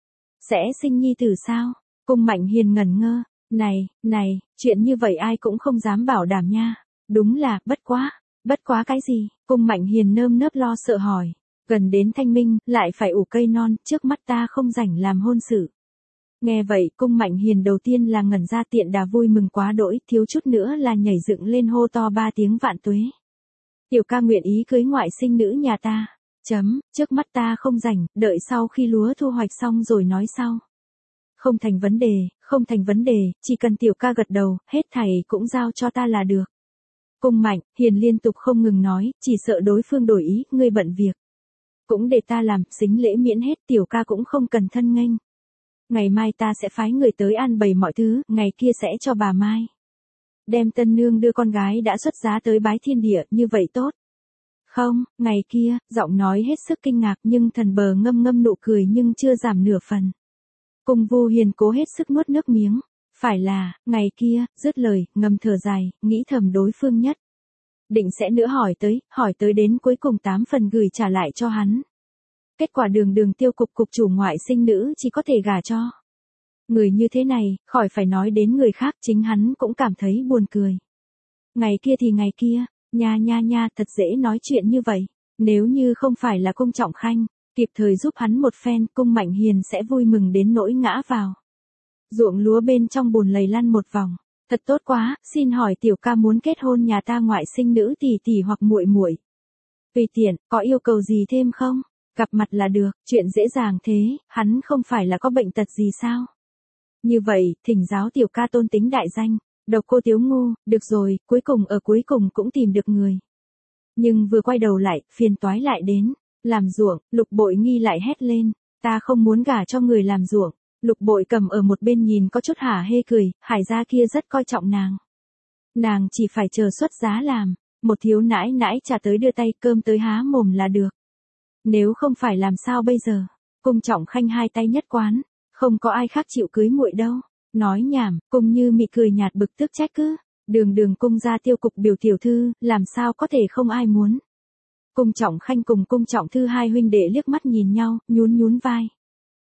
sẽ sinh nhi tử sao? Cung Mạnh Hiền ngẩn ngơ, này, này, chuyện như vậy ai cũng không dám bảo đảm nha. Đúng là, bất quá, bất quá cái gì? Cung Mạnh Hiền nơm nớp lo sợ hỏi. Gần đến thanh minh, lại phải ủ cây non, trước mắt ta không rảnh làm hôn sự. Nghe vậy, Cung Mạnh Hiền đầu tiên là ngẩn ra, tiện đà vui mừng quá đỗi, thiếu chút nữa là nhảy dựng lên hô to ba tiếng vạn tuế. Tiểu ca nguyện ý cưới ngoại sinh nữ nhà ta. Chấm, trước mắt ta không rảnh, đợi sau khi lúa thu hoạch xong rồi nói sau. Không thành vấn đề, không thành vấn đề, chỉ cần tiểu ca gật đầu, hết thảy cũng giao cho ta là được. Cung Mạnh Hiền liên tục không ngừng nói, chỉ sợ đối phương đổi ý, ngươi bận việc. Cũng để ta làm, xính lễ miễn hết, tiểu ca cũng không cần thân nghênh. Ngày mai ta sẽ phái người tới an bày mọi thứ, ngày kia sẽ cho bà Mai đem tân nương đưa con gái đã xuất giá tới bái thiên địa, như vậy tốt. Không, ngày kia, giọng nói hết sức kinh ngạc nhưng thần bờ ngâm ngâm nụ cười nhưng chưa giảm nửa phần. Cung Vu Hiền cố hết sức nuốt nước miếng. Phải là, ngày kia, dứt lời, ngầm thở dài, nghĩ thầm đối phương nhất định sẽ nữa hỏi tới, hỏi tới đến cuối cùng tám phần gửi trả lại cho hắn. Kết quả đường đường Tiêu cục cục chủ ngoại sinh nữ chỉ có thể gả cho người như thế này, khỏi phải nói đến người khác, chính hắn cũng cảm thấy buồn cười. Ngày kia thì ngày kia, nha nha nha, thật dễ nói chuyện như vậy. Nếu như không phải là Cung Trọng Khanh kịp thời giúp hắn một phen, Cung Mạnh Hiền sẽ vui mừng đến nỗi ngã vào ruộng lúa bên trong bùn lầy lăn một vòng. Thật tốt quá, xin hỏi tiểu ca muốn kết hôn nhà ta ngoại sinh nữ tỷ tỷ hoặc muội muội. Tùy tiện, có yêu cầu gì thêm không? Gặp mặt là được, chuyện dễ dàng thế, hắn không phải là có bệnh tật gì sao? Như vậy, thỉnh giáo tiểu ca tôn tính đại danh. Độc Cô Tiếu Ngu, được rồi, cuối cùng ở cuối cùng cũng tìm được người. Nhưng vừa quay đầu lại, phiền toái lại đến. Làm ruộng, Lục Bội Nghi lại hét lên. Ta không muốn gả cho người làm ruộng. Lục Bội cầm ở một bên nhìn có chút hả hê cười, Hải gia kia rất coi trọng nàng. Nàng chỉ phải chờ xuất giá làm, một thiếu nãi nãi trả tới đưa tay, cơm tới há mồm là được. Nếu không phải làm sao bây giờ? Cung Trọng Khanh hai tay nhất quán, không có ai khác chịu cưới muội đâu. Nói nhảm, Cung Như Mị cười nhạt bực tức trách cứ. Đường đường Cung gia Tiêu cục biểu tiểu thư, làm sao có thể không ai muốn. Cung Trọng Khanh cùng Cung Trọng Thư hai huynh đệ liếc mắt nhìn nhau, nhún nhún vai.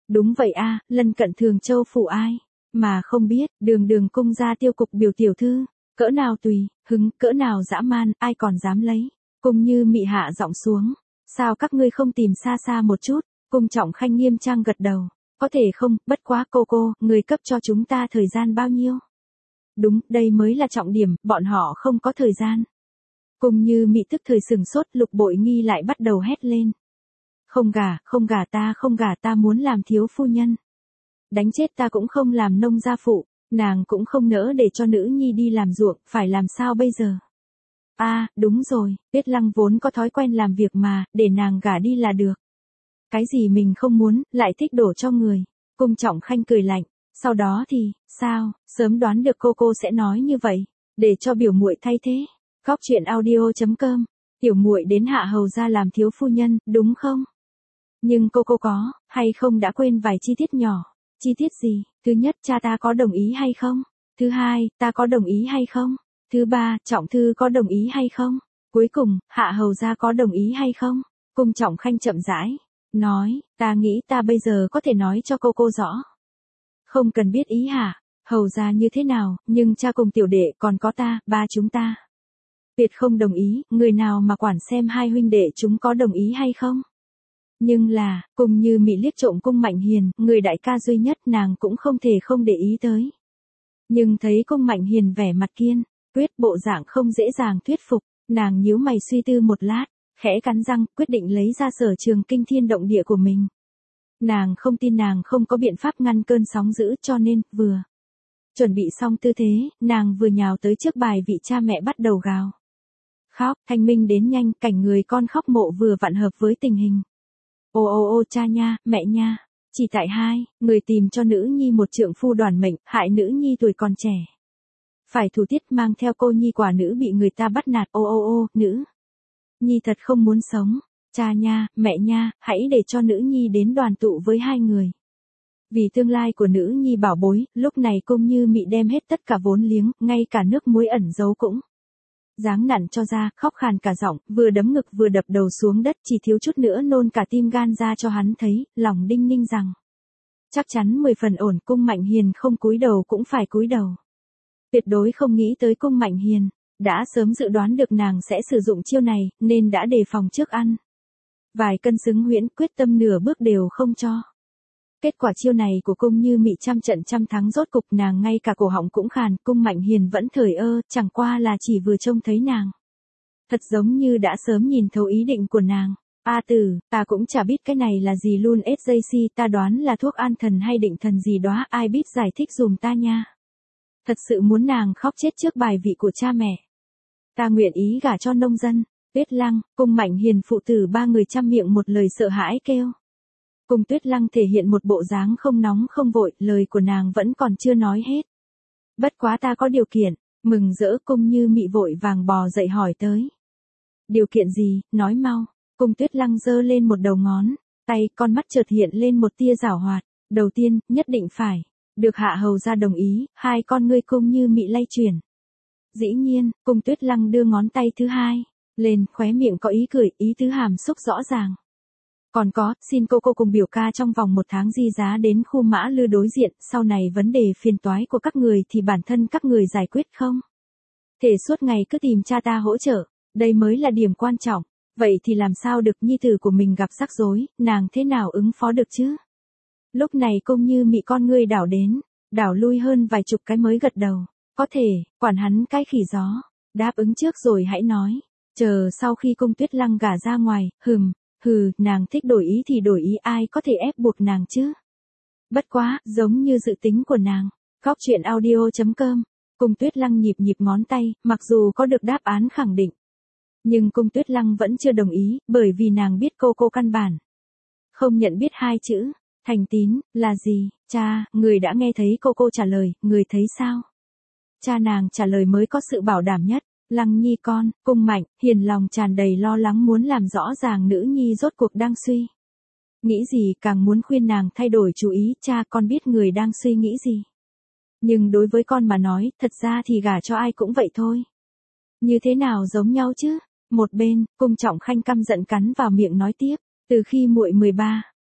Đúng vậy a, lân cận Thường Châu phủ ai mà không biết, đường đường cung gia tiêu cục biểu tiểu thư, cỡ nào tùy, hứng, cỡ nào dã man, ai còn dám lấy. Cung Như Mị hạ giọng xuống, sao các ngươi không tìm xa xa một chút? Cung Trọng Khanh nghiêm trang gật đầu, có thể không, bất quá cô cô, người cấp cho chúng ta thời gian bao nhiêu? Đúng, đây mới là trọng điểm, bọn họ không có thời gian. Cung Như Mị tức thời sừng sốt, Lục Bội Nghi lại bắt đầu hét lên. Không gả, không gả ta, không gả ta muốn làm thiếu phu nhân. Đánh chết ta cũng không làm nông gia phụ, nàng cũng không nỡ để cho nữ nhi đi làm ruộng, phải làm sao bây giờ? A, à, đúng rồi, Tuyết Lăng vốn có thói quen làm việc mà, để nàng gả đi là được. Cái gì mình không muốn, lại thích đổ cho người. Cung Trọng Khanh cười lạnh, sau đó thì, sao, sớm đoán được cô cô sẽ nói như vậy, để cho biểu muội thay thế. Góc truyện audio chấm com, tiểu muội đến hạ hầu gia làm thiếu phu nhân, đúng không? Nhưng cô cô có, hay không đã quên vài chi tiết nhỏ. Chi tiết gì? Thứ nhất, cha ta có đồng ý hay không? Thứ hai, ta có đồng ý hay không? Thứ ba, Trọng Thư có đồng ý hay không? Cuối cùng, hạ hầu gia có đồng ý hay không? Cung Trọng Khanh chậm rãi nói, ta nghĩ ta bây giờ có thể nói cho cô cô rõ. Không cần biết ý hả? Hầu gia như thế nào, nhưng cha cùng tiểu đệ còn có ta, ba chúng ta. Tuyệt không đồng ý, người nào mà quản xem hai huynh đệ chúng có đồng ý hay không? Nhưng là, Cung Như Mị liếc trộm Cung Mạnh Hiền, người đại ca duy nhất nàng cũng không thể không để ý tới. Nhưng thấy Cung Mạnh Hiền vẻ mặt kiên quyết, bộ dạng không dễ dàng thuyết phục, nàng nhíu mày suy tư một lát, khẽ cắn răng, quyết định lấy ra Sở Trường kinh thiên động địa của mình. Nàng không tin nàng không có biện pháp ngăn cơn sóng dữ, cho nên, vừa chuẩn bị xong tư thế, nàng vừa nhào tới trước bài vị cha mẹ bắt đầu gào khóc, thanh minh đến nhanh, cảnh người con khóc mộ vừa vặn hợp với tình hình. Ô ô ô cha nha, mẹ nha, chỉ tại hai, người tìm cho nữ nhi một trượng phu đoản mệnh, hại nữ nhi tuổi còn trẻ. Phải thủ tiết mang theo cô nhi quả nữ bị người ta bắt nạt, ô ô ô, nữ nhi thật không muốn sống, cha nha, mẹ nha, hãy để cho nữ nhi đến đoàn tụ với hai người. Vì tương lai của nữ nhi bảo bối, lúc này Cung Như Mị đem hết tất cả vốn liếng, ngay cả nước muối ẩn giấu cũng giáng nặn cho ra, khóc khàn cả giọng, vừa đấm ngực vừa đập đầu xuống đất, chỉ thiếu chút nữa nôn cả tim gan ra cho hắn thấy, lòng đinh ninh rằng chắc chắn mười phần ổn. Cung Mạnh Hiền không cúi đầu cũng phải cúi đầu. Tuyệt đối không nghĩ tới Cung Mạnh Hiền đã sớm dự đoán được nàng sẽ sử dụng chiêu này, nên đã đề phòng trước ăn vài cân xứng huyễn, quyết tâm nửa bước đều không cho. Kết quả chiêu này của Cung Như Mị trăm trận trăm thắng, rốt cục nàng ngay cả cổ họng cũng khàn. Cung Mạnh Hiền vẫn thờ ơ, chẳng qua là chỉ vừa trông thấy nàng, thật giống như đã sớm nhìn thấu ý định của nàng. A tử, ta cũng chả biết cái này là gì luôn, ét gi xê, ta đoán là thuốc an thần hay định thần gì đó, ai biết giải thích dùm ta nha. Thật sự muốn nàng khóc chết trước bài vị của cha mẹ. Ta nguyện ý gả cho nông dân. Tuyết Lăng, Cung Mạnh Hiền phụ tử ba người chăm miệng một lời sợ hãi kêu. Cung Tuyết Lăng thể hiện một bộ dáng không nóng không vội, lời của nàng vẫn còn chưa nói hết. Bất quá ta có điều kiện. Mừng rỡ Cung Như Mị vội vàng bò dậy hỏi tới. Điều kiện gì, nói mau. Cung Tuyết Lăng giơ lên một đầu ngón tay, con mắt chợt hiện lên một tia giảo hoạt. Đầu tiên, nhất định phải được hạ hầu gia đồng ý. Hai con ngươi Cung Như Mị lay chuyển. Dĩ nhiên, Cung Tuyết Lăng đưa ngón tay thứ hai lên, khóe miệng có ý cười, ý tứ hàm xúc rõ ràng. Còn có, xin cô cô cùng biểu ca trong vòng một tháng di giá đến khu Mã Lư đối diện, sau này vấn đề phiền toái của các người thì bản thân các người giải quyết không? Thể suốt ngày cứ tìm cha ta hỗ trợ, đây mới là điểm quan trọng. Vậy thì làm sao được, nhi tử của mình gặp rắc rối, nàng thế nào ứng phó được chứ? Lúc này Cung Như Mị con ngươi đảo đến, đảo lui hơn vài chục cái mới gật đầu. Có thể, quản hắn cái khỉ gió. Đáp ứng trước rồi hãy nói. Chờ sau khi Cung Tuyết Lăng gả ra ngoài, hừm, hừ, nàng thích đổi ý thì đổi ý, ai có thể ép buộc nàng chứ? Bất quá, giống như dự tính của nàng. Góc truyện audio chấm com. Cung Tuyết Lăng nhịp nhịp ngón tay, mặc dù có được đáp án khẳng định. Nhưng Cung Tuyết Lăng vẫn chưa đồng ý, bởi vì nàng biết cô cô căn bản không nhận biết hai chữ thành tín là gì. Cha, người đã nghe thấy cô cô trả lời, người thấy sao? Cha nàng trả lời mới có sự bảo đảm nhất. Lăng nhi con, Cung Mạnh Hiền lòng tràn đầy lo lắng muốn làm rõ ràng nữ nhi rốt cuộc đang suy nghĩ gì, càng muốn khuyên nàng thay đổi chú ý. Cha, con biết người đang suy nghĩ gì. Nhưng đối với con mà nói, thật ra thì gả cho ai cũng vậy thôi. Như thế nào giống nhau chứ? Một bên, Cung Trọng Khanh căm giận cắn vào miệng nói tiếp. Từ khi muội mười ba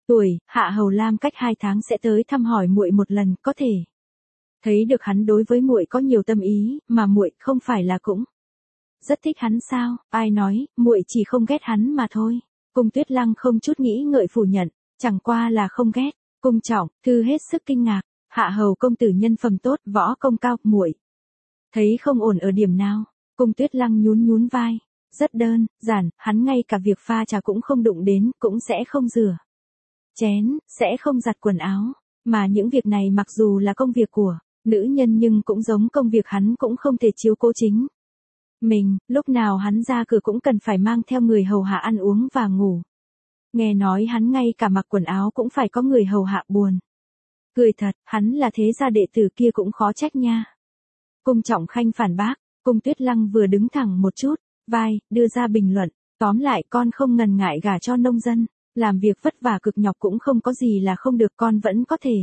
tuổi, Hạ Hầu Lam cách hai tháng sẽ tới thăm hỏi muội một lần, có thể thấy được hắn đối với muội có nhiều tâm ý, mà muội không phải là cũng rất thích hắn sao? Ai nói, muội chỉ không ghét hắn mà thôi. Cung Tuyết Lăng không chút nghĩ ngợi phủ nhận, chẳng qua là không ghét. Cung Trọng, thư hết sức kinh ngạc, Hạ Hầu công tử nhân phẩm tốt, võ công cao, muội thấy không ổn ở điểm nào? Cung Tuyết Lăng nhún nhún vai, rất đơn giản, hắn ngay cả việc pha trà cũng không đụng đến, cũng sẽ không rửa chén, sẽ không giặt quần áo, mà những việc này mặc dù là công việc của nữ nhân nhưng cũng giống công việc hắn cũng không thể chiếu cố chính mình, lúc nào hắn ra cửa cũng cần phải mang theo người hầu hạ ăn uống và ngủ. Nghe nói hắn ngay cả mặc quần áo cũng phải có người hầu hạ, buồn cười thật, hắn là thế gia đệ tử kia cũng khó trách nha. Cung Trọng Khanh phản bác, Cung Tuyết Lăng vừa đứng thẳng một chút, vai, đưa ra bình luận, tóm lại con không ngần ngại gả cho nông dân, làm việc vất vả cực nhọc cũng không có gì là không được, con vẫn có thể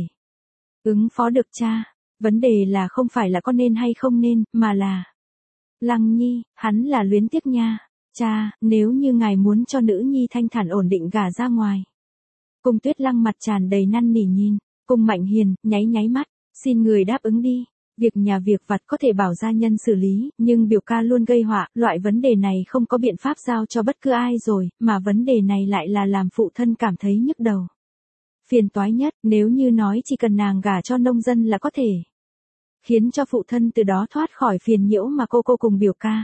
ứng phó được cha. Vấn đề là không phải là con nên hay không nên, mà là Lăng Nhi, hắn là luyến tiếc nha. Cha, nếu như ngài muốn cho nữ nhi thanh thản ổn định gả ra ngoài. Cung Tuyết Lăng mặt tràn đầy năn nỉ nhìn, Cung Mạnh Hiền, nháy nháy mắt, xin người đáp ứng đi. Việc nhà việc vặt có thể bảo gia nhân xử lý, nhưng biểu ca luôn gây họa, loại vấn đề này không có biện pháp giao cho bất cứ ai rồi, mà vấn đề này lại là làm phụ thân cảm thấy nhức đầu. Phiền toái nhất, nếu như nói chỉ cần nàng gả cho nông dân là có thể khiến cho phụ thân từ đó thoát khỏi phiền nhiễu mà cô cô cùng biểu ca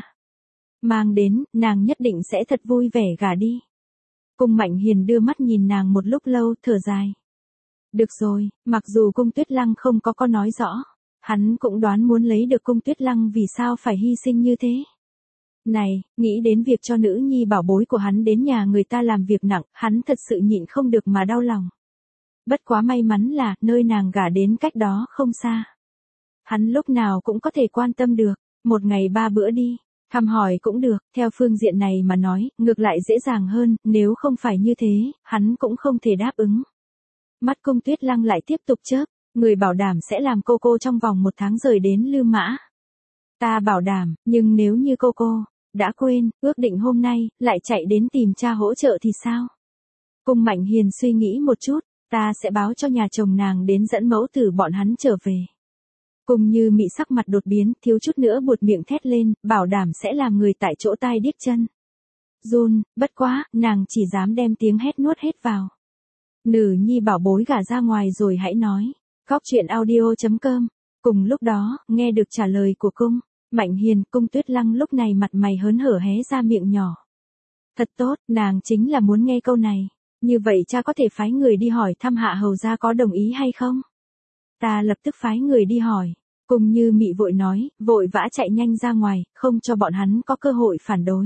mang đến, nàng nhất định sẽ thật vui vẻ gả đi. Cung Mạnh Hiền đưa mắt nhìn nàng một lúc lâu, thở dài. Được rồi, mặc dù Cung Tuyết Lăng không có có nói rõ, hắn cũng đoán muốn lấy được Cung Tuyết Lăng vì sao phải hy sinh như thế. Này, nghĩ đến việc cho nữ nhi bảo bối của hắn đến nhà người ta làm việc nặng, hắn thật sự nhịn không được mà đau lòng. Bất quá may mắn là, nơi nàng gả đến cách đó không xa. Hắn lúc nào cũng có thể quan tâm được, một ngày ba bữa đi, thăm hỏi cũng được, theo phương diện này mà nói, ngược lại dễ dàng hơn, nếu không phải như thế, hắn cũng không thể đáp ứng. Mắt Cung Tuyết Lăng lại tiếp tục chớp, người bảo đảm sẽ làm cô cô trong vòng một tháng rời đến Lư Mã. Ta bảo đảm, nhưng nếu như cô cô đã quên, ước định hôm nay, lại chạy đến tìm cha hỗ trợ thì sao? Cung Mạnh Hiền suy nghĩ một chút, ta sẽ báo cho nhà chồng nàng đến dẫn mẫu tử bọn hắn trở về. Cùng Như Mị sắc mặt đột biến, thiếu chút nữa buột miệng thét lên, bảo đảm sẽ làm người tại chỗ tai điếc chân run, bất quá, nàng chỉ dám đem tiếng hét nuốt hết vào. Nữ nhi bảo bối gả ra ngoài rồi hãy nói. Góc truyện audio chấm com. Cùng lúc đó, nghe được trả lời của Cung Mạnh Hiền, Cung Tuyết Lăng lúc này mặt mày hớn hở hé ra miệng nhỏ. Thật tốt, nàng chính là muốn nghe câu này. Như vậy cha có thể phái người đi hỏi thăm Hạ Hầu gia có đồng ý hay không? Ta lập tức phái người đi hỏi. Cùng Như Mị vội nói, vội vã chạy nhanh ra ngoài, không cho bọn hắn có cơ hội phản đối.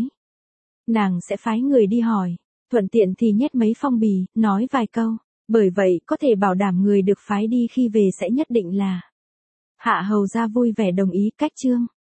Nàng sẽ phái người đi hỏi, thuận tiện thì nhét mấy phong bì, nói vài câu, bởi vậy có thể bảo đảm người được phái đi khi về sẽ nhất định là Hạ Hầu gia vui vẻ đồng ý. Cách chương